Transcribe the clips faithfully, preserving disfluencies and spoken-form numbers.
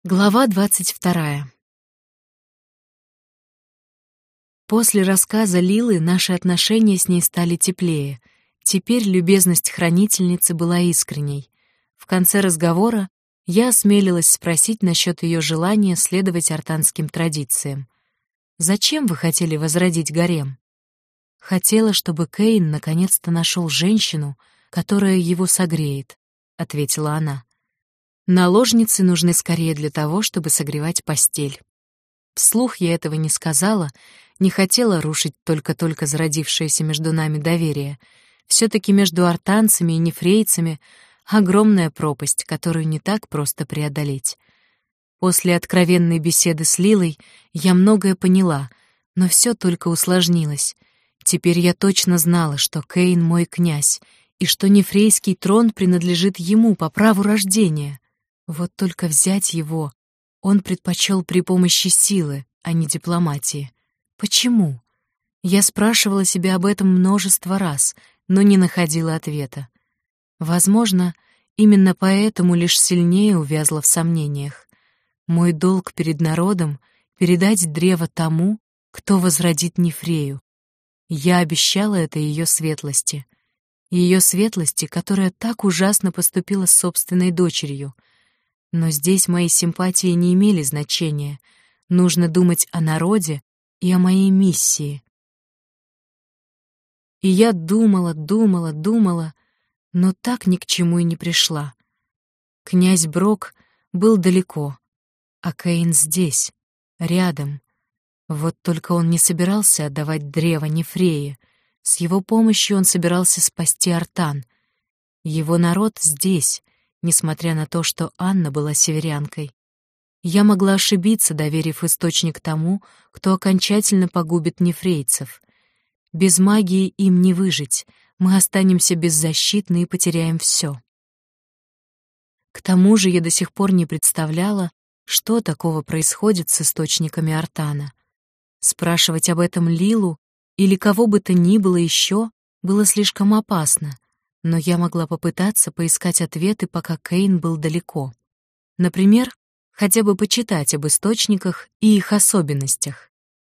Глава двадцать вторая. После рассказа Лилы наши отношения с ней стали теплее. Теперь любезность хранительницы была искренней. В конце разговора я осмелилась спросить насчет ее желания следовать артанским традициям. «Зачем вы хотели возродить гарем?» «Хотела, чтобы Кейн наконец-то нашел женщину, которая его согреет», — ответила она. «Наложницы нужны скорее для того, чтобы согревать постель». Вслух я этого не сказала, не хотела рушить только-только зародившееся между нами доверие. Все-таки между артанцами и нефрейцами огромная пропасть, которую не так просто преодолеть. После откровенной беседы с Лилой я многое поняла, но все только усложнилось. Теперь я точно знала, что Кейн мой князь, и что нефрейский трон принадлежит ему по праву рождения. Вот только взять его он предпочел при помощи силы, а не дипломатии. Почему? Я спрашивала себя об этом множество раз, но не находила ответа. Возможно, именно поэтому лишь сильнее увязла в сомнениях. Мой долг перед народом — передать древо тому, кто возродит Нефрею. Я обещала это ее светлости. Ее светлости, которая так ужасно поступила с собственной дочерью. Но здесь мои симпатии не имели значения. Нужно думать о народе и о моей миссии. И я думала, думала, думала, но так ни к чему и не пришла. Князь Брок был далеко, а Кейн здесь, рядом. Вот только он не собирался отдавать древо Нефрее. С его помощью он собирался спасти Артан. Его народ здесь, несмотря на то, что Анна была северянкой. Я могла ошибиться, доверив источник тому, кто окончательно погубит нефрейцев. Без магии им не выжить, мы останемся беззащитны и потеряем все. К тому же я до сих пор не представляла, что такого происходит с источниками Артана. Спрашивать об этом Лилу или кого бы то ни было еще было слишком опасно, но я могла попытаться поискать ответы, пока Кейн был далеко. Например, хотя бы почитать об источниках и их особенностях.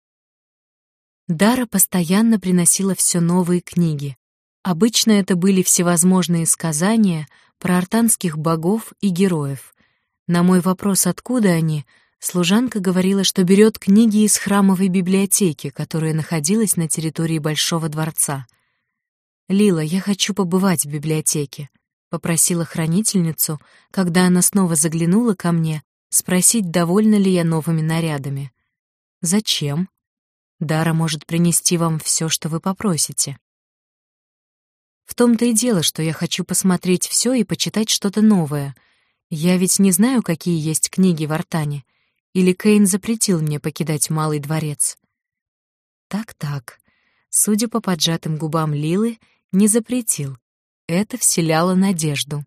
Дара постоянно приносила все новые книги. Обычно это были всевозможные сказания про артанских богов и героев. На мой вопрос, откуда они, служанка говорила, что берет книги из храмовой библиотеки, которая находилась на территории Большого дворца. «Лила, я хочу побывать в библиотеке», — попросила хранительницу, когда она снова заглянула ко мне, спросить, довольна ли я новыми нарядами. «Зачем? Дара может принести вам все, что вы попросите». В том-то и дело, что я хочу посмотреть все и почитать что-то новое. Я ведь не знаю, какие есть книги в Артане. Или Кейн запретил мне покидать Малый дворец? Так-так. Судя по поджатым губам Лилы, не запретил. Это вселяло надежду.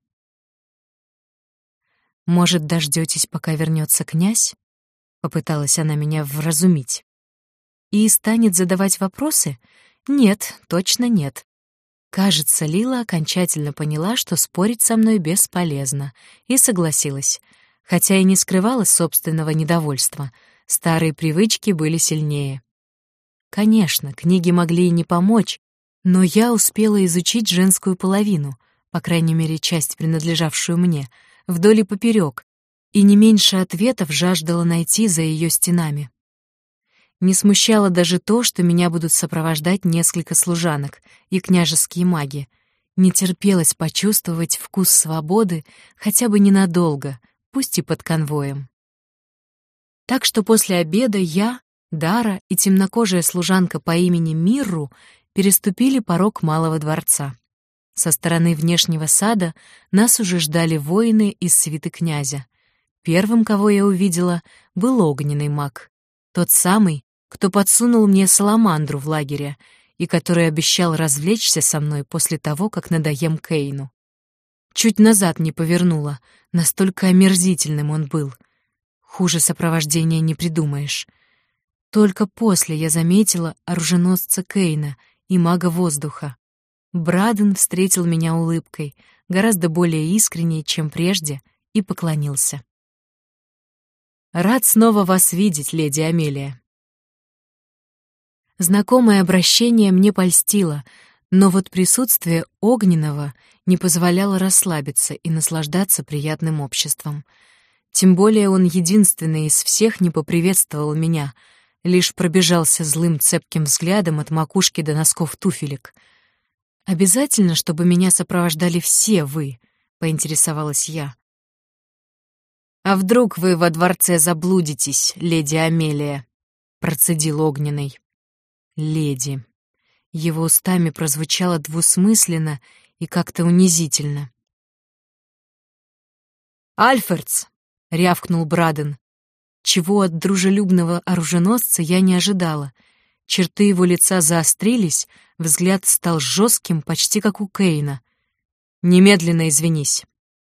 «Может, дождетесь, пока вернется князь?» — попыталась она меня вразумить. «И станет задавать вопросы? Нет, точно нет». Кажется, Лила окончательно поняла, что спорить со мной бесполезно, и согласилась, хотя и не скрывала собственного недовольства. Старые привычки были сильнее. Конечно, книги могли и не помочь, но я успела изучить женскую половину, по крайней мере, часть, принадлежавшую мне, вдоль и поперек, и не меньше ответов жаждала найти за ее стенами. Не смущало даже то, что меня будут сопровождать несколько служанок и княжеские маги. Не терпелось почувствовать вкус свободы хотя бы ненадолго, пусть и под конвоем. Так что после обеда я, Дара и темнокожая служанка по имени Мирру переступили порог Малого дворца. Со стороны внешнего сада нас уже ждали воины из свиты князя. Первым, кого я увидела, был огненный маг. Тот самый, кто подсунул мне саламандру в лагере и который обещал развлечься со мной после того, как надоем Кейну. Чуть назад не повернула, настолько омерзительным он был. Хуже сопровождения не придумаешь. Только после я заметила оруженосца Кейна и мага воздуха. Браден встретил меня улыбкой, гораздо более искренней, чем прежде, и поклонился. Рад снова вас видеть, леди Амелия». Знакомое обращение мне польстило, но вот присутствие Огненного не позволяло расслабиться и наслаждаться приятным обществом. Тем более он единственный из всех не поприветствовал меня, лишь пробежался злым цепким взглядом от макушки до носков туфелек. «Обязательно, чтобы меня сопровождали все вы?» — поинтересовалась я. «А вдруг вы во дворце заблудитесь, леди Амелия?» — процедил Огненный. «Леди». Его устами прозвучало двусмысленно и как-то унизительно. «Альфредс!» — рявкнул Браден. Чего от дружелюбного оруженосца я не ожидала. Черты его лица заострились, взгляд стал жестким, почти как у Кейна. «Немедленно извинись».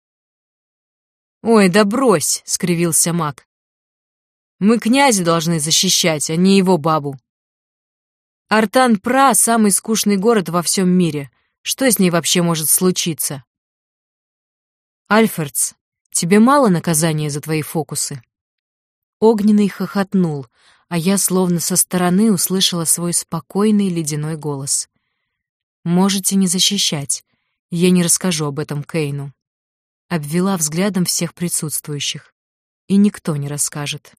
«Ой, да брось!» — скривился маг. «Мы князя должны защищать, а не его бабу. Артан-Пра — самый скучный город во всем мире. Что с ней вообще может случиться?» «Альфредс, тебе мало наказания за твои фокусы?» Огненный хохотнул, а я словно со стороны услышала свой спокойный ледяной голос. «Можете не защищать. Я не расскажу об этом Кейну». Обвела взглядом всех присутствующих. И никто не расскажет.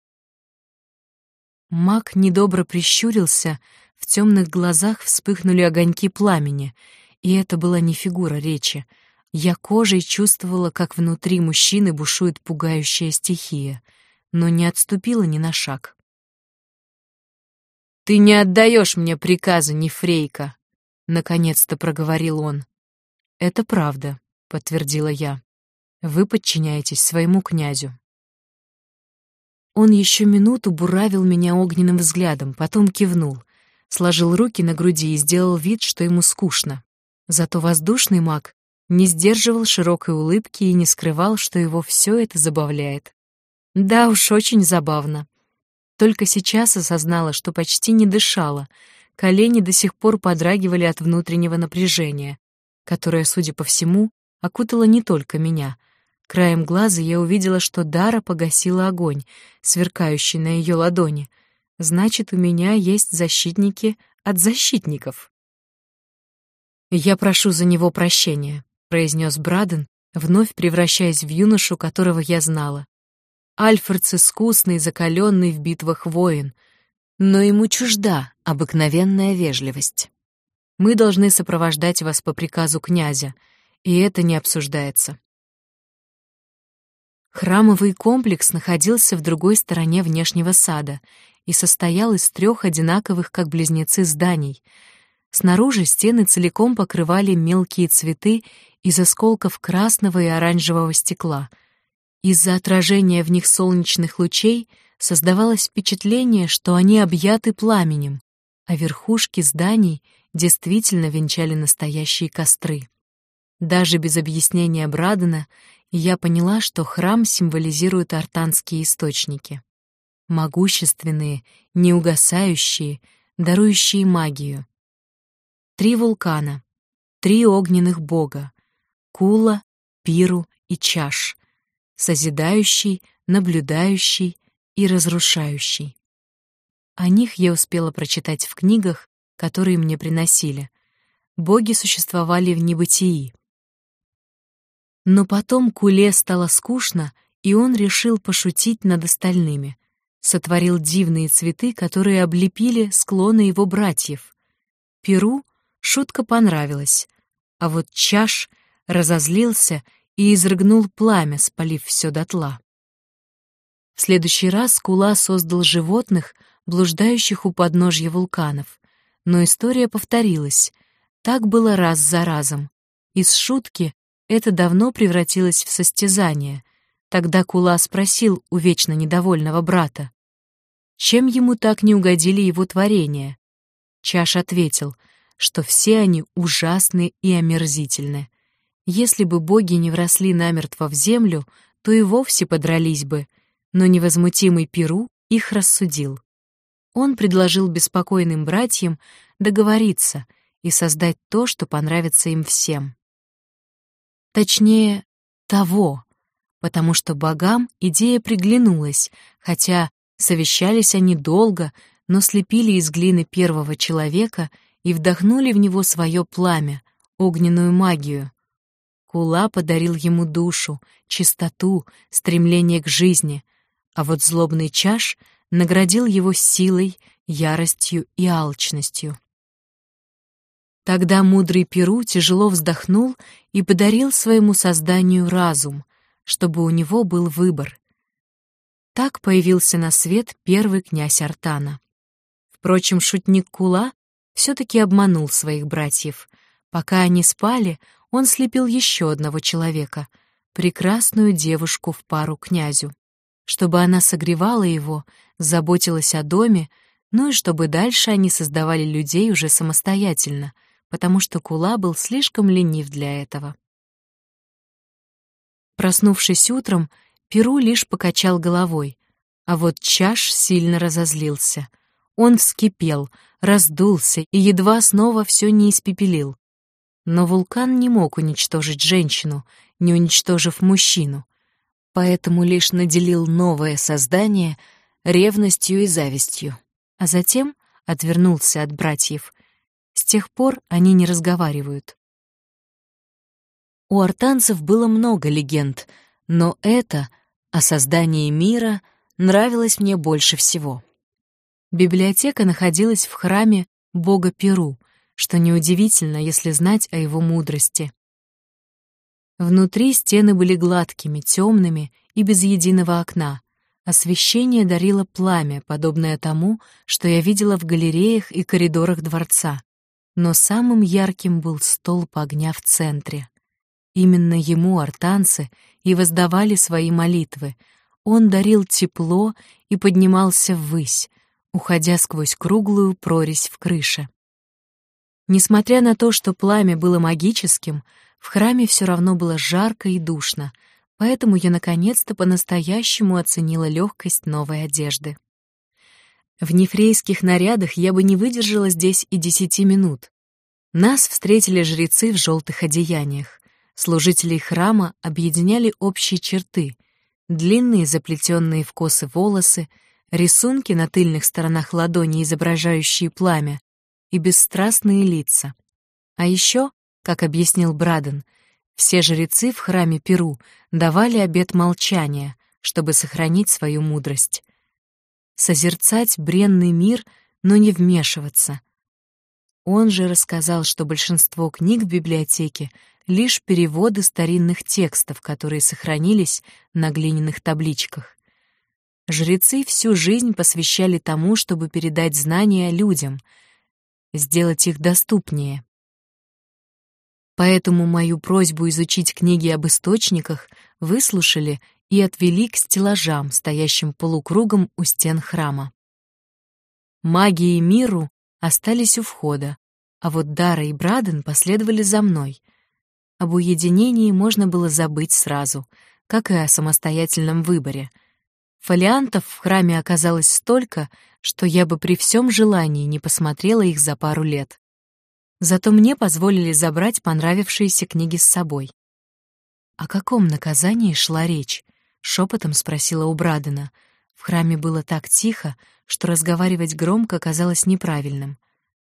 Маг недобро прищурился, в темных глазах вспыхнули огоньки пламени, и это была не фигура речи. Я кожей чувствовала, как внутри мужчины бушует пугающая стихия, но не отступила ни на шаг. «Ты не отдаешь мне приказа, Нефрейка!» — наконец-то проговорил он. «Это правда», — подтвердила я. «Вы подчиняетесь своему князю». Он еще минуту буравил меня огненным взглядом, потом кивнул, сложил руки на груди и сделал вид, что ему скучно. Зато воздушный маг не сдерживал широкой улыбки и не скрывал, что его все это забавляет. Да уж, очень забавно. Только сейчас осознала, что почти не дышала. Колени до сих пор подрагивали от внутреннего напряжения, которое, судя по всему, окутало не только меня. Краем глаза я увидела, что Дара погасила огонь, сверкающий на ее ладони. Значит, у меня есть защитники от защитников. «Я прошу за него прощения», — произнес Браден, вновь превращаясь в юношу, которого я знала. Альфредс искусный, закаленный в битвах воин, но ему чужда обыкновенная вежливость. Мы должны сопровождать вас по приказу князя, и это не обсуждается. Храмовый комплекс находился в другой стороне внешнего сада и состоял из трех одинаковых, как близнецы, зданий. Снаружи стены целиком покрывали мелкие цветы из осколков красного и оранжевого стекла. Из-за отражения в них солнечных лучей создавалось впечатление, что они объяты пламенем, а верхушки зданий действительно венчали настоящие костры. Даже без объяснения Брадена я поняла, что храм символизирует артанские источники. Могущественные, неугасающие, дарующие магию. Три вулкана, три огненных бога — Кула, Пиру и Чаш, созидающий, наблюдающий и разрушающий. О них я успела прочитать в книгах, которые мне приносили. Боги существовали в небытии. Но потом Куле стало скучно, и он решил пошутить над остальными. Сотворил дивные цветы, которые облепили склоны его братьев. Перу шутка понравилась, а вот Чаш разозлился и изрыгнул пламя, спалив все дотла. В следующий раз Кула создал животных, блуждающих у подножья вулканов. Но история повторилась. Так было раз за разом. Из шутки это давно превратилось в состязание. Тогда Кула спросил у вечно недовольного брата, чем ему так не угодили его творения. Чаш ответил, что все они ужасны и омерзительны. Если бы боги не вросли намертво в землю, то и вовсе подрались бы, но невозмутимый Перу их рассудил. Он предложил беспокойным братьям договориться и создать то, что понравится им всем. Точнее, того. потому что богам идея приглянулась, хотя совещались они долго, но слепили из глины первого человека и вдохнули в него свое пламя, огненную магию. Кула подарил ему душу, чистоту, стремление к жизни, а вот злобный Чаш наградил его силой, яростью и алчностью. Тогда мудрый Перу тяжело вздохнул и подарил своему созданию разум, чтобы у него был выбор. Так появился на свет первый князь Артана. Впрочем, шутник Кула все-таки обманул своих братьев. Пока они спали, он слепил еще одного человека, прекрасную девушку в пару князю, чтобы она согревала его, заботилась о доме, ну и чтобы дальше они создавали людей уже самостоятельно, потому что Кула был слишком ленив для этого. Проснувшись утром, Перу лишь покачал головой, а вот Чаш сильно разозлился. Он вскипел, раздулся и едва снова все не испепелил. Но вулкан не мог уничтожить женщину, не уничтожив мужчину, поэтому лишь наделил новое создание ревностью и завистью, а затем отвернулся от братьев. С тех пор они не разговаривают. У артанцев было много легенд, но это, о создании мира, нравилось мне больше всего. Библиотека находилась в храме бога Перу, что неудивительно, если знать о его мудрости. Внутри стены были гладкими, темными и без единого окна. Освещение дарило пламя, подобное тому, что я видела в галереях и коридорах дворца. Но самым ярким был столб огня в центре. Именно ему артанцы и воздавали свои молитвы. Он дарил тепло и поднимался ввысь, уходя сквозь круглую прорезь в крыше. Несмотря на то, что пламя было магическим, в храме все равно было жарко и душно, поэтому я наконец-то по-настоящему оценила легкость новой одежды. В нефрейских нарядах я бы не выдержала здесь и десяти минут. Нас встретили жрецы в желтых одеяниях. Служителей храма объединяли общие черты: длинные заплетенные в косы волосы, рисунки на тыльных сторонах ладони, изображающие пламя, и бесстрастные лица. А еще, как объяснил Браден, все жрецы в храме Перу давали обет молчания, чтобы сохранить свою мудрость. Созерцать бренный мир, но не вмешиваться. Он же рассказал, что большинство книг в библиотеке — лишь переводы старинных текстов, которые сохранились на глиняных табличках. Жрецы всю жизнь посвящали тому, чтобы передать знания людям, сделать их доступнее. Поэтому мою просьбу изучить книги об источниках выслушали и отвели к стеллажам, стоящим полукругом у стен храма. Маги и Миру остались у входа, а вот Дара и Браден последовали за мной. Об уединении можно было забыть сразу, как и о самостоятельном выборе. Фолиантов в храме оказалось столько, что я бы при всем желании не посмотрела их за пару лет. Зато мне позволили забрать понравившиеся книги с собой. «О каком наказании шла речь?» — шепотом спросила у Брадена. В храме было так тихо, что разговаривать громко казалось неправильным.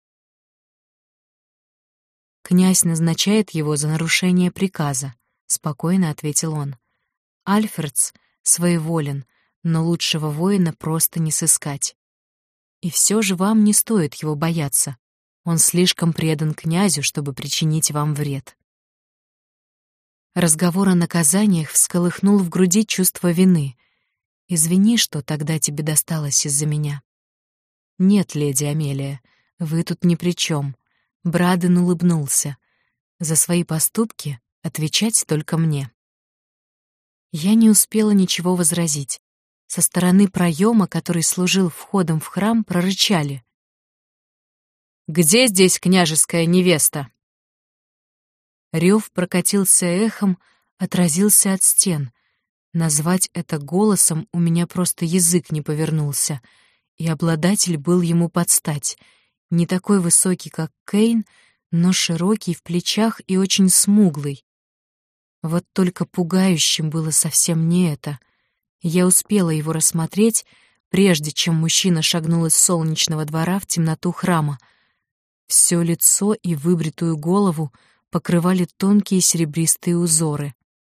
«Князь назначает его за нарушение приказа», — спокойно ответил он. «Альфредс своеволен, но лучшего воина просто не сыскать. И все же вам не стоит его бояться. Он слишком предан князю, чтобы причинить вам вред». Разговор о наказаниях всколыхнул в груди чувство вины. «Извини, что тогда тебе досталось из-за меня». «Нет, леди Амелия, вы тут ни при чем». Браден улыбнулся. «За свои поступки отвечать только мне». Я не успела ничего возразить. Со стороны проема, который служил входом в храм, прорычали: «Где здесь княжеская невеста?» Рев прокатился эхом, отразился от стен. Назвать это голосом у меня просто язык не повернулся, и обладатель был ему подстать. Не такой высокий, как Кейн, но широкий в плечах и очень смуглый. Вот только пугающим было совсем не это. Я успела его рассмотреть, прежде чем мужчина шагнул из солнечного двора в темноту храма. Всё лицо и выбритую голову покрывали тонкие серебристые узоры.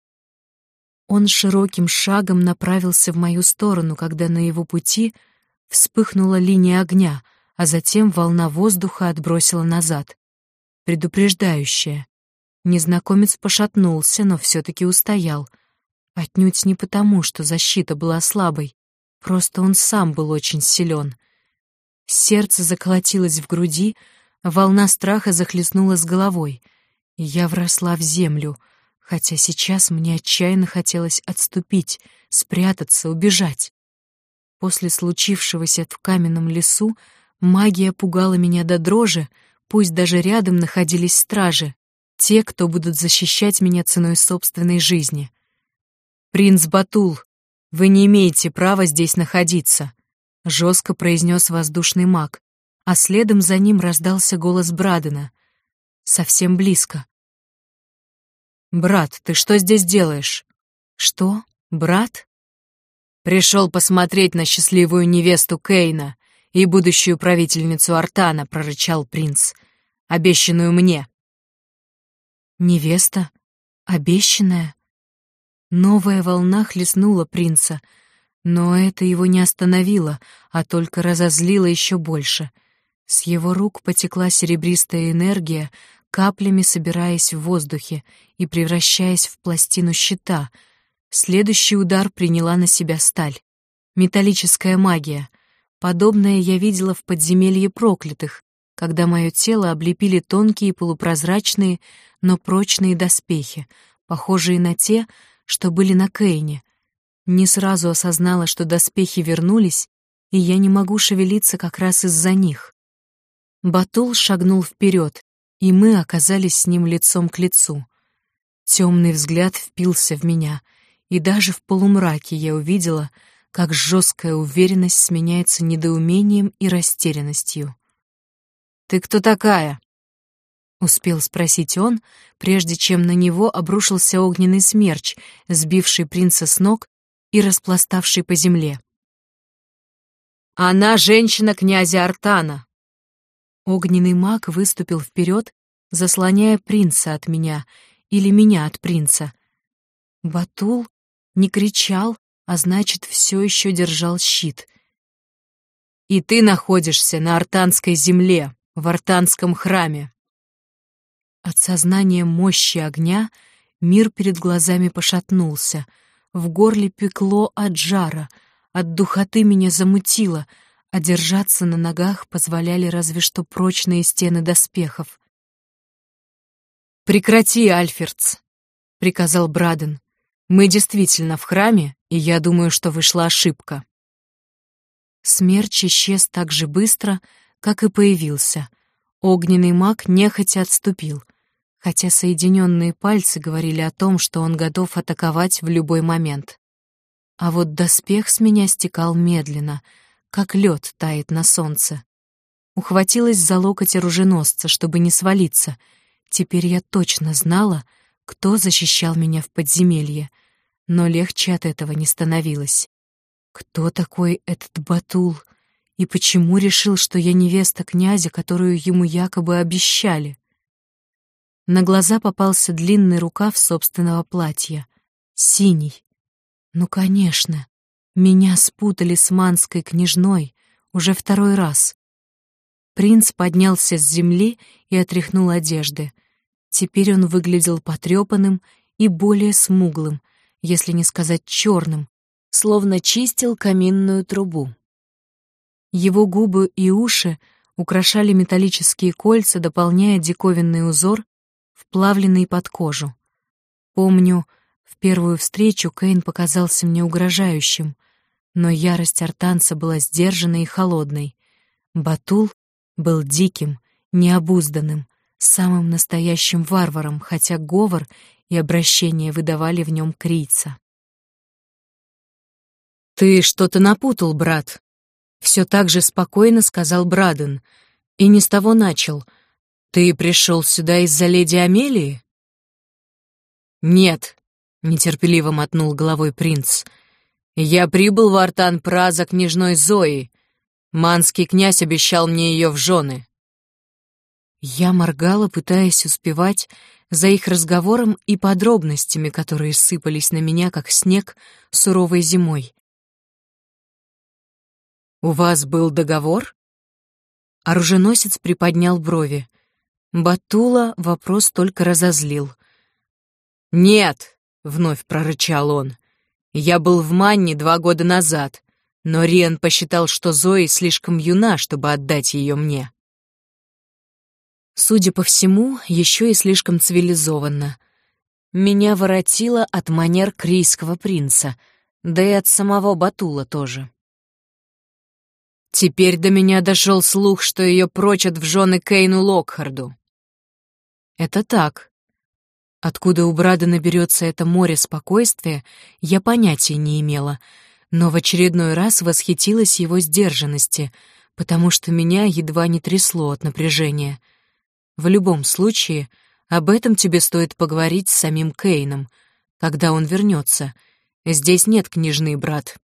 Он широким шагом направился в мою сторону, когда на его пути вспыхнула линия огня, а затем волна воздуха отбросила назад. Предупреждающая. Незнакомец пошатнулся, но все-таки устоял. Отнюдь не потому, что защита была слабой, просто он сам был очень силен. Сердце заколотилось в груди, волна страха захлестнула с головой, и я вросла в землю, хотя сейчас мне отчаянно хотелось отступить, спрятаться, убежать. После случившегося в каменном лесу магия пугала меня до дрожи, пусть даже рядом находились стражи, те, кто будут защищать меня ценой собственной жизни. «Принц Батул, вы не имеете права здесь находиться», — жестко произнес воздушный маг, а следом за ним раздался голос Брадена. Совсем близко. «Брат, ты что здесь делаешь?» «Что? Брат?» «Пришел посмотреть на счастливую невесту Кейна и будущую правительницу Артана», — прорычал принц, — «обещанную мне». «Невеста? Обещанная?» Новая волна хлестнула принца, но это его не остановило, а только разозлило еще больше. С его рук потекла серебристая энергия, каплями собираясь в воздухе и превращаясь в пластину щита. Следующий удар приняла на себя сталь. Металлическая магия. Подобное я видела в подземелье проклятых, когда мое тело облепили тонкие полупрозрачные, но прочные доспехи, похожие на те, что были на Кейне. Не сразу осознала, что доспехи вернулись, и я не могу шевелиться как раз из-за них. Батул шагнул вперед, и мы оказались с ним лицом к лицу. Темный взгляд впился в меня, и даже в полумраке я увидела, как жесткая уверенность сменяется недоумением и растерянностью. «Ты кто такая?» — успел спросить он, прежде чем на него обрушился огненный смерч, сбивший принца с ног и распластавший по земле. «Она женщина князя Артана!» Огненный маг выступил вперед, заслоняя принца от меня или меня от принца. Батул не кричал, а значит, все еще держал щит. «И ты находишься на артанской земле, в артанском храме!» От сознания мощи огня мир перед глазами пошатнулся, в горле пекло от жара, от духоты меня замутило, а держаться на ногах позволяли разве что прочные стены доспехов. «Прекрати, Альфердс», — приказал Браден. «Мы действительно в храме, и я думаю, что вышла ошибка». Смерч исчез так же быстро, как и появился. Огненный маг нехотя отступил, хотя соединенные пальцы говорили о том, что он готов атаковать в любой момент. А вот доспех с меня стекал медленно, как лед тает на солнце. Ухватилась за локоть оруженосца, чтобы не свалиться. Теперь я точно знала, кто защищал меня в подземелье, но легче от этого не становилось. Кто такой этот Батул? И почему решил, что я невеста князя, которую ему якобы обещали? На глаза попался длинный рукав собственного платья. Синий. Ну, конечно, меня спутали с манской княжной уже второй раз. Принц поднялся с земли и отряхнул одежды. Теперь он выглядел потрепанным и более смуглым, если не сказать черным, словно чистил каминную трубу. Его губы и уши украшали металлические кольца, дополняя диковинный узор, вплавленный под кожу. Помню, в первую встречу Кейн показался мне угрожающим, но ярость артанца была сдержанной и холодной. Батул был диким, необузданным, самым настоящим варваром, хотя говор и обращение выдавали в нем крийца. «Ты что-то напутал, брат», — все так же спокойно сказал Браден, и не с того начал. «Ты пришел сюда из-за леди Амелии?» «Нет», — нетерпеливо мотнул головой принц. «Я прибыл в Артан-Пра за княжной Зоей. Манский князь обещал мне ее в жены». Я моргала, пытаясь успевать за их разговором и подробностями, которые сыпались на меня, как снег суровой зимой. «У вас был договор?» Оруженосец приподнял брови. Батула вопрос только разозлил. «Нет!» — вновь прорычал он. «Я был в Манне два года назад, но Риан посчитал, что Зои слишком юна, чтобы отдать ее мне». Судя по всему, еще и слишком цивилизованно. Меня воротило от манер крийского принца, да и от самого Батула тоже. Теперь до меня дошел слух, что ее прочат в жены Кейну Локхарду. Это так. Откуда у Брадена берется это море спокойствия, я понятия не имела, но в очередной раз восхитилась его сдержанности, потому что меня едва не трясло от напряжения. В любом случае, об этом тебе стоит поговорить с самим Кейном, когда он вернется. Здесь нет княжны, брат.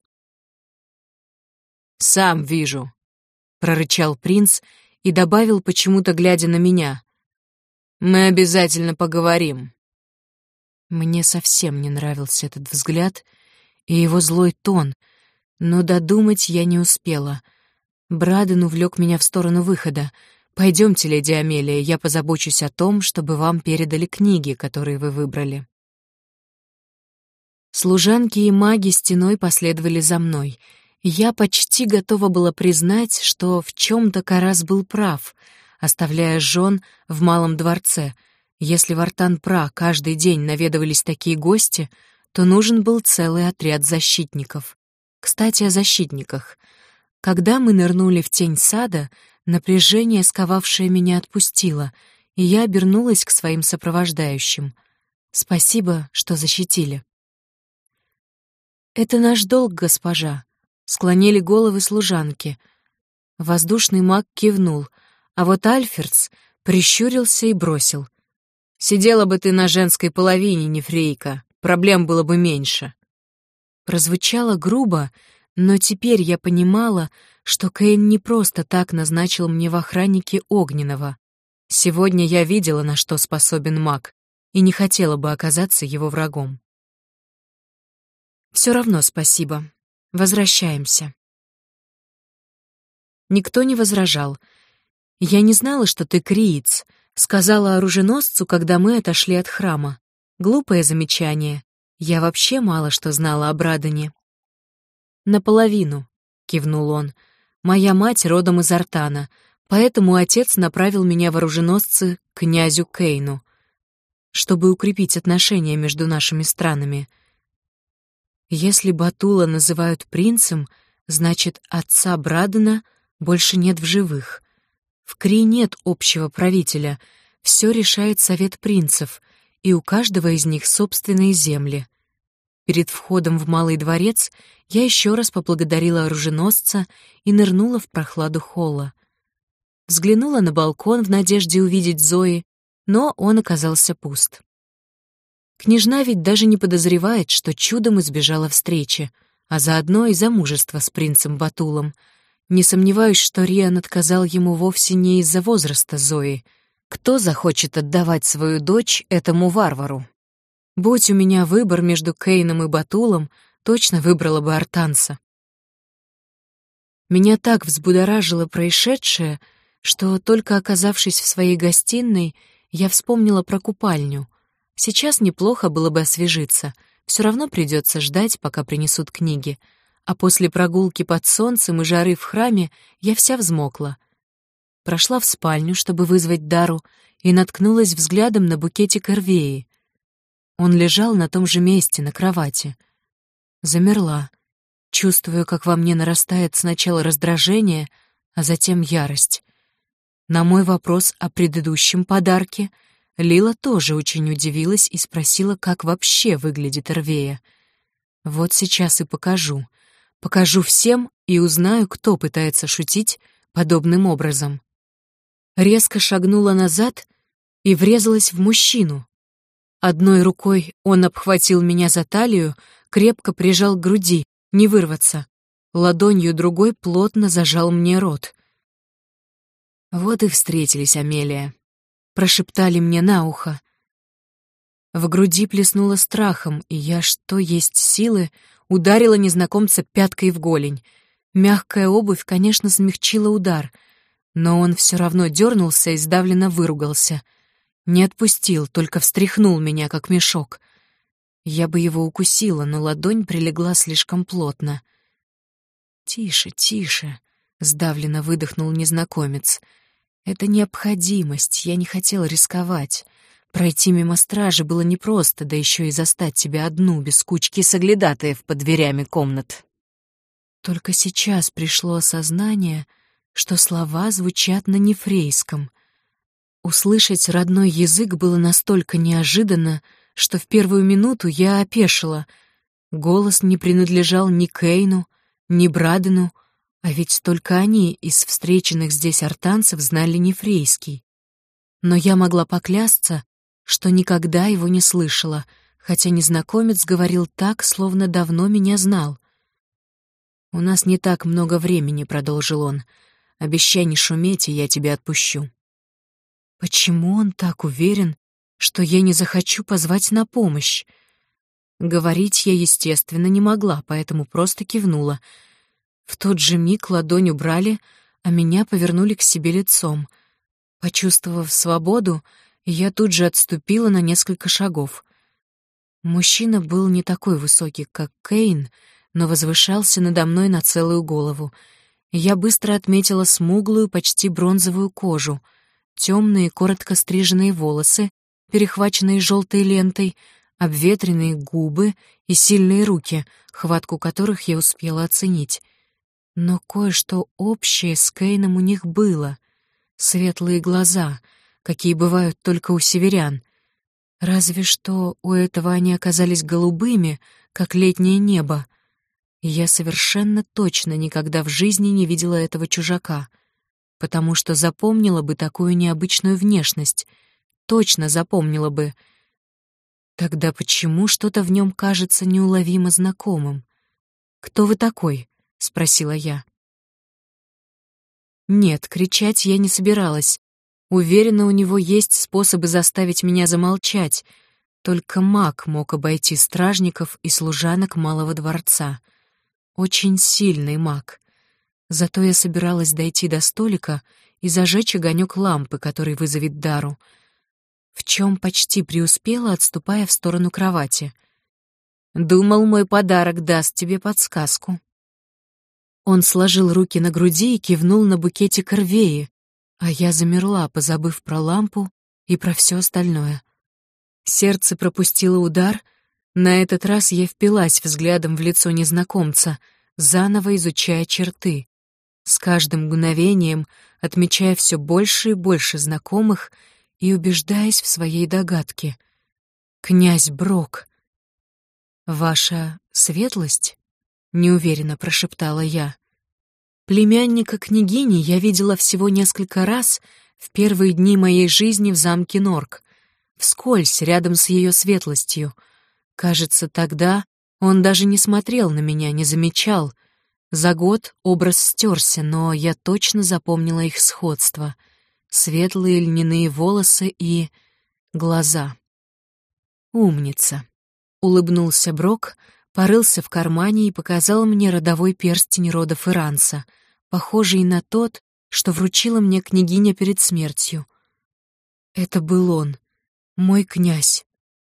«Сам вижу», — прорычал принц и добавил, почему-то глядя на меня. «Мы обязательно поговорим». Мне совсем не нравился этот взгляд и его злой тон, но додумать я не успела. Браден увлек меня в сторону выхода. «Пойдемте, леди Амелия, я позабочусь о том, чтобы вам передали книги, которые вы выбрали». Служанки и маги стеной последовали за мной. Я почти готова была признать, что в чем-то Карас был прав, оставляя жен в малом дворце. Если в Артан-Пра каждый день наведывались такие гости, то нужен был целый отряд защитников. Кстати, о защитниках. Когда мы нырнули в тень сада, напряжение, сковавшее меня, отпустило, и я обернулась к своим сопровождающим. Спасибо, что защитили. «Это наш долг, госпожа», — склонили головы служанки. Воздушный маг кивнул, а вот Альферц прищурился и бросил. «Сидела бы ты на женской половине, Нефрейка, проблем было бы меньше». Прозвучало грубо, но теперь я понимала, что Кейн не просто так назначил мне в охраннике Огненного. Сегодня я видела, на что способен маг, и не хотела бы оказаться его врагом. Все равно спасибо. Возвращаемся. Никто не возражал. «Я не знала, что ты криец», — сказала оруженосцу, когда мы отошли от храма. Глупое замечание. Я вообще мало что знала о Брадене. «Наполовину», — кивнул он. «Моя мать родом из Артана, поэтому отец направил меня в оруженосцы к князю Кейну, чтобы укрепить отношения между нашими странами. Если Батула называют принцем, значит, отца Брадена больше нет в живых. В Крии нет общего правителя, все решает совет принцев, и у каждого из них собственные земли. Перед входом в Малый дворец я еще раз поблагодарила оруженосца и нырнула в прохладу холла. Взглянула на балкон в надежде увидеть Зои, но он оказался пуст. Княжна ведь даже не подозревает, что чудом избежала встречи, а заодно и замужества с принцем Батулом. Не сомневаюсь, что Риан отказал ему вовсе не из-за возраста Зои. Кто захочет отдавать свою дочь этому варвару? Будь у меня выбор между Кейном и Батулом, точно выбрала бы артанца. Меня так взбудоражило происшедшее, что, только оказавшись в своей гостиной, я вспомнила про купальню. Сейчас неплохо было бы освежиться, все равно придется ждать, пока принесут книги. А после прогулки под солнцем и жары в храме я вся взмокла. Прошла в спальню, чтобы вызвать Дару, и наткнулась взглядом на букетик эрвеи. Он лежал на том же месте, на кровати. Замерла, чувствуя, как во мне нарастает сначала раздражение, а затем ярость. На мой вопрос о предыдущем подарке Лила тоже очень удивилась и спросила, как вообще выглядит эрвея. Вот сейчас и покажу. Покажу всем и узнаю, кто пытается шутить подобным образом. Резко шагнула назад и врезалась в мужчину. Одной рукой он обхватил меня за талию, крепко прижал к груди, не вырваться. Ладонью другой плотно зажал мне рот. «Вот и встретились, Амелия», — прошептали мне на ухо. В груди плеснуло страхом, и я, что есть силы, ударила незнакомца пяткой в голень. Мягкая обувь, конечно, смягчила удар, но он все равно дернулся и сдавленно выругался. Не отпустил, только встряхнул меня, как мешок. Я бы его укусила, но ладонь прилегла слишком плотно. «Тише, тише», — сдавленно выдохнул незнакомец. «Это необходимость, я не хотел рисковать. Пройти мимо стражи было непросто, да еще и застать тебя одну, без кучки соглядатаев под дверями комнат». Только сейчас пришло осознание, что слова звучат на нефрейском. Услышать родной язык было настолько неожиданно, что в первую минуту я опешила. Голос не принадлежал ни Кейну, ни Брадену, а ведь только они из встреченных здесь артанцев знали нефрейский. Но я могла поклясться, что никогда его не слышала, хотя незнакомец говорил так, словно давно меня знал. «У нас не так много времени», — продолжил он. «Обещай не шуметь, и я тебя отпущу». Почему он так уверен, что я не захочу позвать на помощь? Говорить я, естественно, не могла, поэтому просто кивнула. В тот же миг ладонь убрали, а меня повернули к себе лицом. Почувствовав свободу, я тут же отступила на несколько шагов. Мужчина был не такой высокий, как Кейн, но возвышался надо мной на целую голову. Я быстро отметила смуглую, почти бронзовую кожу, темные, коротко стриженные волосы, перехваченные желтой лентой, обветренные губы и сильные руки, хватку которых я успела оценить. Но кое-что общее с Кейном у них было. Светлые глаза, какие бывают только у северян. Разве что у этого они оказались голубыми, как летнее небо. И я совершенно точно никогда в жизни не видела этого чужака, потому что запомнила бы такую необычную внешность, точно запомнила бы. Тогда почему что-то в нем кажется неуловимо знакомым? «Кто вы такой?» — спросила я. Нет, кричать я не собиралась. Уверена, у него есть способы заставить меня замолчать. Только маг мог обойти стражников и служанок малого дворца. Очень сильный маг. Зато я собиралась дойти до столика и зажечь огонек лампы, который вызовет Дару, в чем почти преуспела, отступая в сторону кровати. «Думал, мой подарок даст тебе подсказку». Он сложил руки на груди и кивнул на букетик рвеи, а я замерла, позабыв про лампу и про все остальное. Сердце пропустило удар. На этот раз я впилась взглядом в лицо незнакомца, заново изучая черты, с каждым мгновением отмечая все больше и больше знакомых и убеждаясь в своей догадке. «Князь Брок». «Ваша светлость?» — неуверенно прошептала я. Племянника княгини я видела всего несколько раз в первые дни моей жизни в замке Норк, вскользь, рядом с ее светлостью. Кажется, тогда он даже не смотрел на меня, не замечал. За год образ стерся, но я точно запомнила их сходство. Светлые льняные волосы и глаза. «Умница», — улыбнулся Брок, порылся в кармане и показал мне родовой перстень рода Ферранса, похожий на тот, что вручила мне княгиня перед смертью. Это был он, мой князь.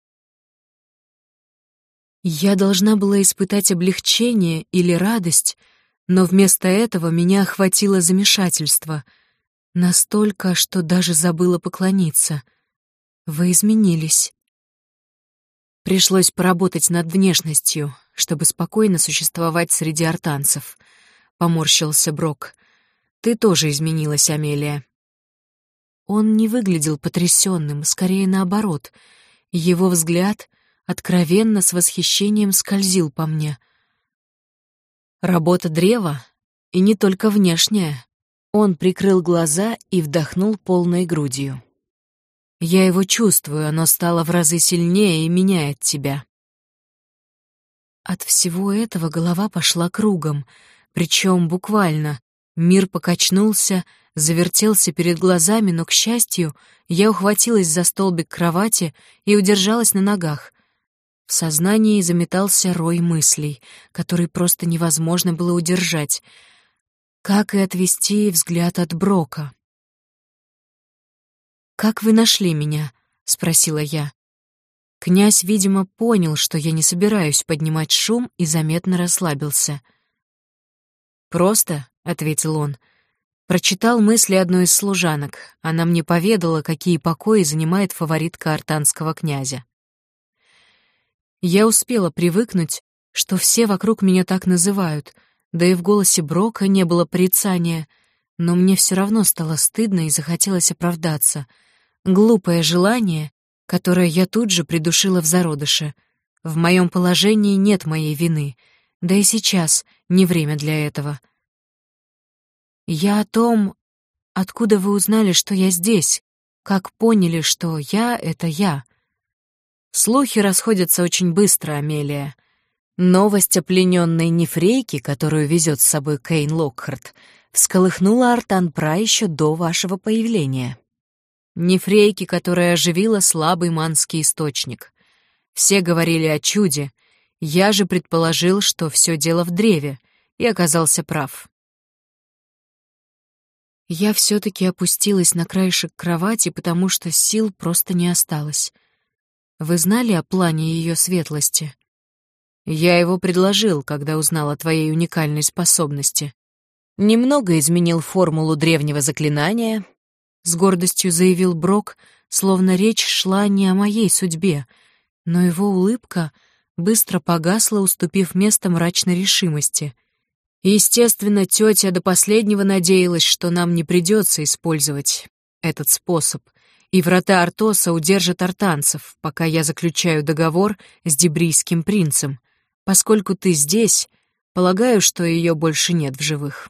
Я должна была испытать облегчение или радость, но вместо этого меня охватило замешательство, настолько, что даже забыла поклониться. Вы изменились. Пришлось поработать над внешностью, чтобы спокойно существовать среди артанцев. Поморщился Брок. Ты тоже изменилась, Амелия. Он не выглядел потрясенным, скорее наоборот. Его взгляд откровенно с восхищением скользил по мне. Работа древа, и не только внешняя. Он прикрыл глаза и вдохнул полной грудью. Я его чувствую, оно стало в разы сильнее и меняет тебя». От всего этого голова пошла кругом, причем буквально. Мир покачнулся, завертелся перед глазами, но, к счастью, я ухватилась за столбик кровати и удержалась на ногах. В сознании заметался рой мыслей, который просто невозможно было удержать. Как и отвести взгляд от Брока. «Как вы нашли меня?» — спросила я. Князь, видимо, понял, что я не собираюсь поднимать шум, и заметно расслабился. «Просто», — ответил он, — «прочитал мысли одной из служанок. Она мне поведала, какие покои занимает фаворитка артанского князя». Я успела привыкнуть, что все вокруг меня так называют, да и в голосе Брока не было порицания, но мне все равно стало стыдно и захотелось оправдаться. Глупое желание, которое я тут же придушила в зародыше. В моем положении нет моей вины, да и сейчас не время для этого. «Я о том, откуда вы узнали, что я здесь, как поняли, что я — это я». Слухи расходятся очень быстро, Амелия. Новость о плененной Нефрейке, которую везет с собой Кейн Локхарт, всколыхнула Артан-Пра еще до вашего появления. Нефрейки, которая оживила слабый манский источник. Все говорили о чуде, я же предположил, что все дело в древе, и оказался прав. Я все-таки опустилась на краешек кровати, потому что сил просто не осталось. Вы знали о плане ее светлости? Я его предложил, когда узнал о твоей уникальной способности. Немного изменил формулу древнего заклинания, с гордостью заявил Брок, словно речь шла не о моей судьбе, но его улыбка быстро погасла, уступив место мрачной решимости. Естественно, тетя до последнего надеялась, что нам не придется использовать этот способ, и врата Артоса удержат артанцев, пока я заключаю договор с дебрийским принцем. Поскольку ты здесь, полагаю, что ее больше нет в живых.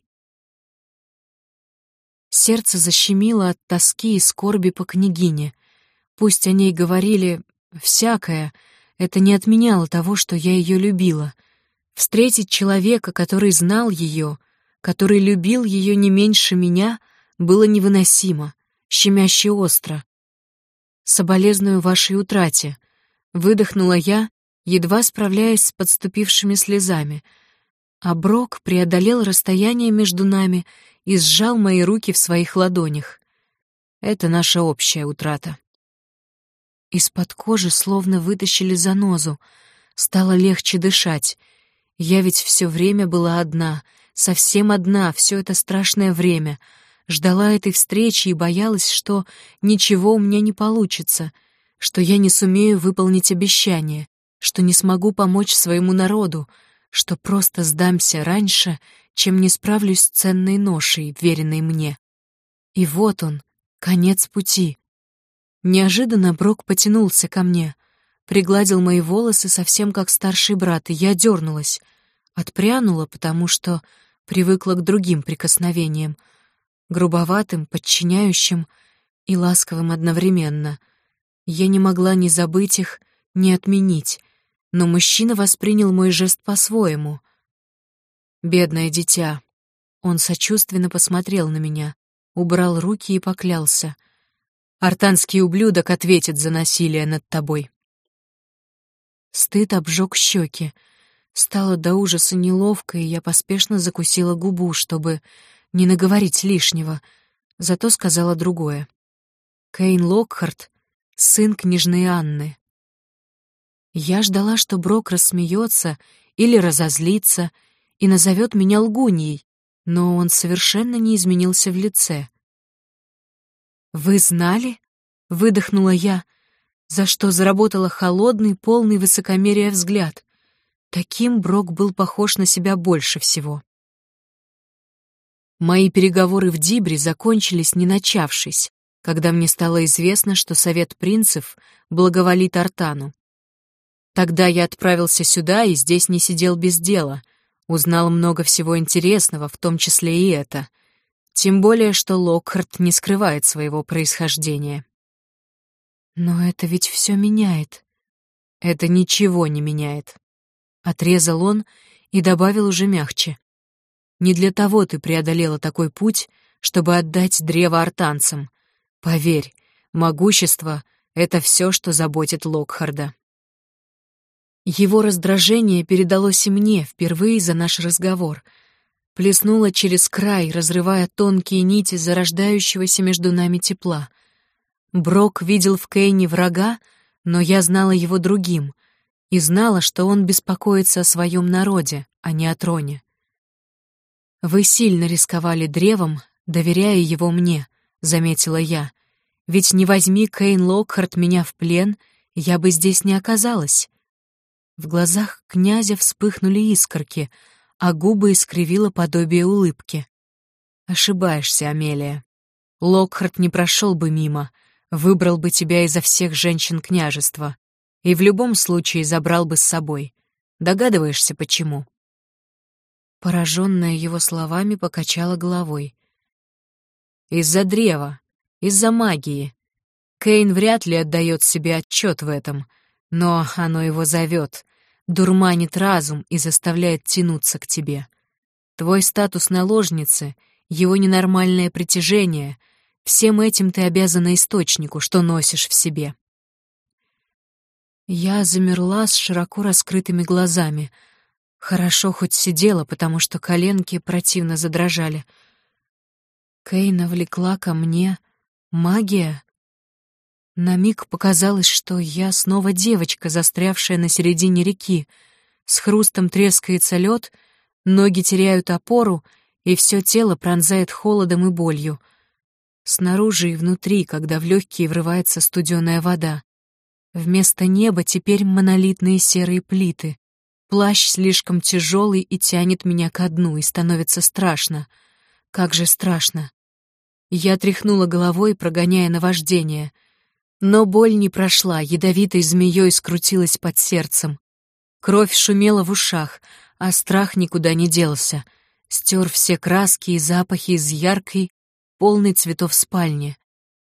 Сердце защемило от тоски и скорби по княгине. Пусть о ней говорили всякое, это не отменяло того, что я ее любила. Встретить человека, который знал ее, который любил ее не меньше меня, было невыносимо, щемяще остро. «Соболезную вашей утрате», — выдохнула я, едва справляясь с подступившими слезами, а Брок преодолел расстояние между нами и сжал мои руки в своих ладонях. Это наша общая утрата. Из-под кожи словно вытащили занозу, стало легче дышать. Я ведь все время была одна, совсем одна, все это страшное время, ждала этой встречи и боялась, что ничего у меня не получится, что я не сумею выполнить обещание, что не смогу помочь своему народу, что просто сдамся раньше, чем не справлюсь с ценной ношей, веренной мне. И вот он, конец пути. Неожиданно Брок потянулся ко мне, пригладил мои волосы совсем как старший брат, и я дернулась, отпрянула, потому что привыкла к другим прикосновениям, грубоватым, подчиняющим и ласковым одновременно. Я не могла ни забыть их, ни отменить, но мужчина воспринял мой жест по-своему. «Бедное дитя». Он сочувственно посмотрел на меня, убрал руки и поклялся. «Артанский ублюдок ответит за насилие над тобой». Стыд обжег щеки. Стало до ужаса неловко, и я поспешно закусила губу, чтобы не наговорить лишнего, зато сказала другое. Кейн Локхарт — сын княжны Анны. Я ждала, что Брок рассмеется или разозлится и назовет меня лгуньей, но он совершенно не изменился в лице. «Вы знали?» — выдохнула я, за что заработала холодный, полный высокомерия взгляд. Таким Брок был похож на себя больше всего. Мои переговоры в Дибре закончились, не начавшись, когда мне стало известно, что Совет принцев благоволит Артану. Тогда я отправился сюда и здесь не сидел без дела, узнал много всего интересного, в том числе и это. Тем более, что Локхарт не скрывает своего происхождения. Но это ведь все меняет. Это ничего не меняет. Отрезал он и добавил уже мягче. Не для того ты преодолела такой путь, чтобы отдать древо артанцам. Поверь, могущество — это все, что заботит Локхарда. Его раздражение передалось и мне впервые за наш разговор. Плеснуло через край, разрывая тонкие нити зарождающегося между нами тепла. Брок видел в Кейне врага, но я знала его другим и знала, что он беспокоится о своем народе, а не о троне. «Вы сильно рисковали древом, доверяя его мне», — заметила я. «Ведь не возьми Кейн Локхард меня в плен, я бы здесь не оказалась». В глазах князя вспыхнули искорки, а губы искривило подобие улыбки. «Ошибаешься, Амелия. Локхард не прошел бы мимо, выбрал бы тебя изо всех женщин княжества и в любом случае забрал бы с собой. Догадываешься, почему?» Пораженная его словами, покачала головой. «Из-за древа, из-за магии. Кейн вряд ли отдает себе отчет в этом, но оно его зовет, дурманит разум и заставляет тянуться к тебе. Твой статус наложницы, его ненормальное притяжение — всем этим ты обязана источнику, что носишь в себе». Я замерла с широко раскрытыми глазами. Хорошо хоть сидела, потому что коленки противно задрожали. Кейна влекла ко мне магия. На миг показалось, что я снова девочка, застрявшая на середине реки. С хрустом трескается лед, ноги теряют опору, и все тело пронзает холодом и болью. Снаружи и внутри, когда в легкие врывается студеная вода. Вместо неба теперь монолитные серые плиты. Плащ слишком тяжелый и тянет меня ко дну, и становится страшно. Как же страшно. Я тряхнула головой, прогоняя наваждение. Но боль не прошла, ядовитой змеей скрутилась под сердцем. Кровь шумела в ушах, а страх никуда не делся. Стер все краски и запахи из яркой, полной цветов спальни.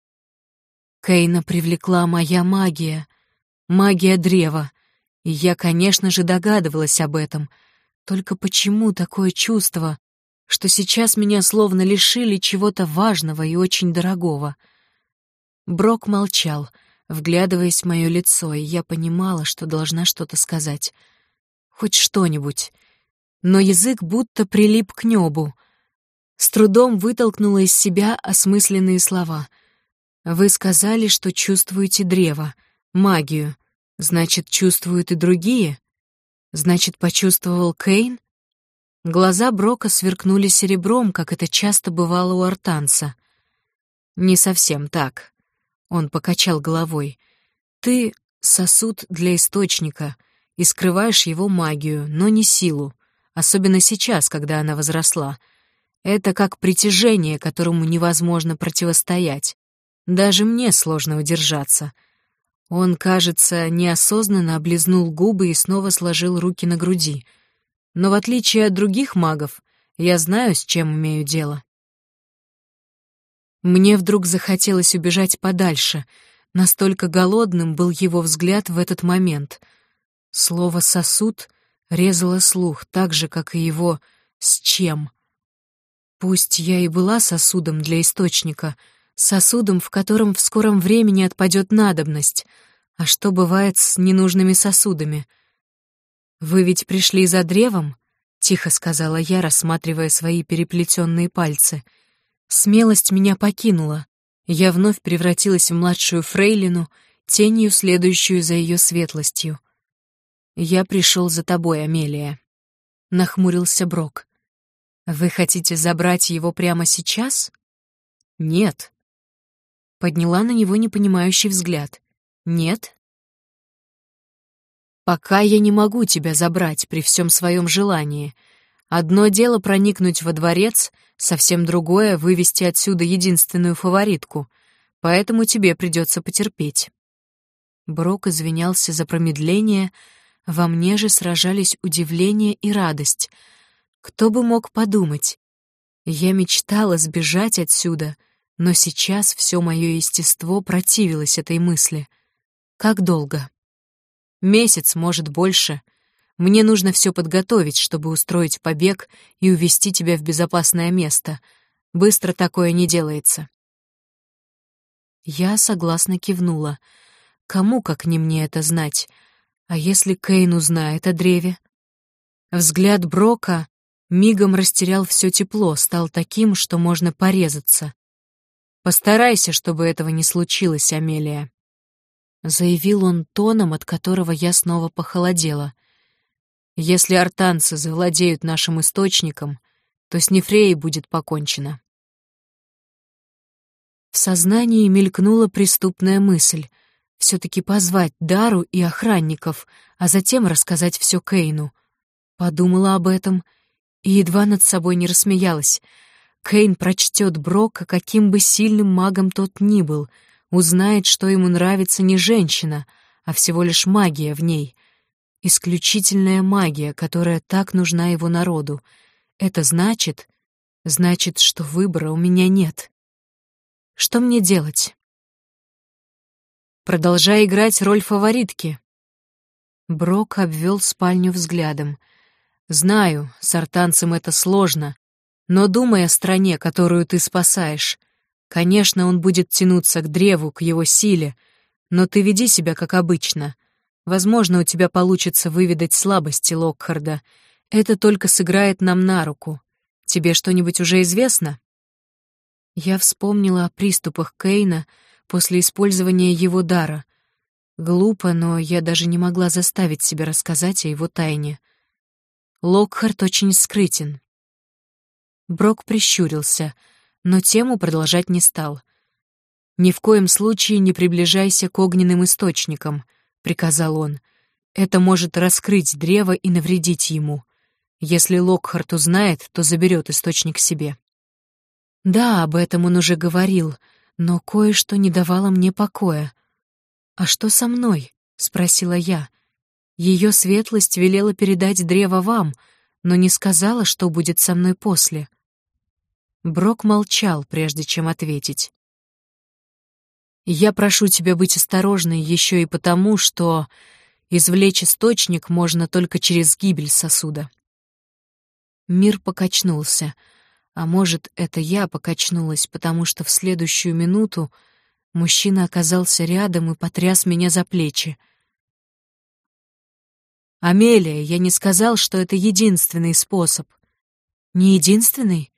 Кейна привлекла моя магия, магия древа, и я, конечно же, догадывалась об этом. Только почему такое чувство, что сейчас меня словно лишили чего-то важного и очень дорогого? Брок молчал, вглядываясь в мое лицо, и я понимала, что должна что-то сказать. Хоть что-нибудь. Но язык будто прилип к небу. С трудом вытолкнула из себя осмысленные слова. «Вы сказали, что чувствуете древо, магию. Значит, чувствуют и другие? Значит, почувствовал Кейн?» Глаза Брока сверкнули серебром, как это часто бывало у артанца. «Не совсем так», — он покачал головой. «Ты — сосуд для источника и скрываешь его магию, но не силу, особенно сейчас, когда она возросла. Это как притяжение, которому невозможно противостоять. Даже мне сложно удержаться». Он, кажется, неосознанно облизнул губы и снова сложил руки на груди. Но в отличие от других магов, я знаю, с чем имею дело. Мне вдруг захотелось убежать подальше. Настолько голодным был его взгляд в этот момент. Слово «сосуд» резало слух, так же, как и его «с чем». Пусть я и была сосудом для источника, сосудом, в котором в скором времени отпадет надобность. А что бывает с ненужными сосудами? «Вы ведь пришли за древом?» — тихо сказала я, рассматривая свои переплетенные пальцы. Смелость меня покинула. Я вновь превратилась в младшую фрейлину, тенью, следующую за ее светлостью. «Я пришел за тобой, Амелия», — нахмурился Брок. «Вы хотите забрать его прямо сейчас?» «Нет». Подняла на него непонимающий взгляд. «Нет?» «Пока я не могу тебя забрать при всем своем желании. Одно дело проникнуть во дворец, совсем другое — вывести отсюда единственную фаворитку, поэтому тебе придется потерпеть». Брок извинялся за промедление, во мне же сражались удивление и радость. Кто бы мог подумать? Я мечтала сбежать отсюда, но сейчас все мое естество противилось этой мысли. Как долго? Месяц, может, больше. Мне нужно все подготовить, чтобы устроить побег и увезти тебя в безопасное место. Быстро такое не делается. Я согласно кивнула. Кому, как не мне, это знать? А если Кейн узнает о древе? Взгляд Брока мигом растерял все тепло, стал таким, что можно порезаться. «Постарайся, чтобы этого не случилось, Амелия», — заявил он тоном, от которого я снова похолодела. «Если артанцы завладеют нашим источником, то с Нефреей будет покончено». В сознании мелькнула преступная мысль — все-таки позвать Дару и охранников, а затем рассказать все Кейну. Подумала об этом и едва над собой не рассмеялась. Кейн прочтет Брока, каким бы сильным магом тот ни был, узнает, что ему нравится не женщина, а всего лишь магия в ней. Исключительная магия, которая так нужна его народу. Это значит... Значит, что выбора у меня нет. Что мне делать? Продолжай играть роль фаворитки. Брок обвел спальню взглядом. Знаю, с артанцем это сложно, но думай о стране, которую ты спасаешь. Конечно, он будет тянуться к древу, к его силе, но ты веди себя как обычно. Возможно, у тебя получится выведать слабости Локхарда. Это только сыграет нам на руку. Тебе что-нибудь уже известно? Я вспомнила о приступах Кейна после использования его дара. Глупо, но я даже не могла заставить себя рассказать о его тайне. Локхард очень скрытен. Брок прищурился, но тему продолжать не стал. «Ни в коем случае не приближайся к огненным источникам», — приказал он. «Это может раскрыть древо и навредить ему. Если Локхард узнает, то заберет источник себе». Да, об этом он уже говорил, но кое-что не давало мне покоя. «А что со мной?» — спросила я. Ее светлость велела передать древо вам, но не сказала, что будет со мной после. Брок молчал, прежде чем ответить. «Я прошу тебя быть осторожной еще и потому, что извлечь источник можно только через гибель сосуда». Мир покачнулся, а может, это я покачнулась, потому что в следующую минуту мужчина оказался рядом и потряс меня за плечи. «Амелия, я не сказал, что это единственный способ». «Не единственный?»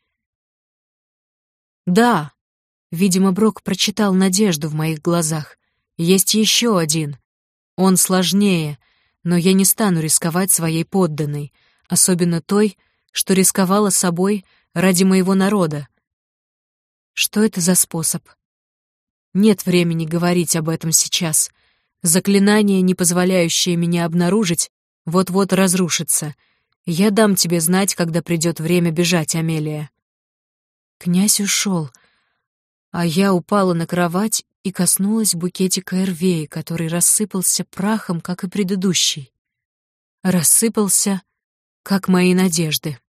«Да». Видимо, Брок прочитал надежду в моих глазах. «Есть еще один. Он сложнее, но я не стану рисковать своей подданной, особенно той, что рисковала собой ради моего народа». «Что это за способ?» «Нет времени говорить об этом сейчас. Заклинание, не позволяющее меня обнаружить, вот-вот разрушится. Я дам тебе знать, когда придет время бежать, Амелия». Князь ушел, а я упала на кровать и коснулась букетика эрвеи, который рассыпался прахом, как и предыдущий. Рассыпался, как мои надежды.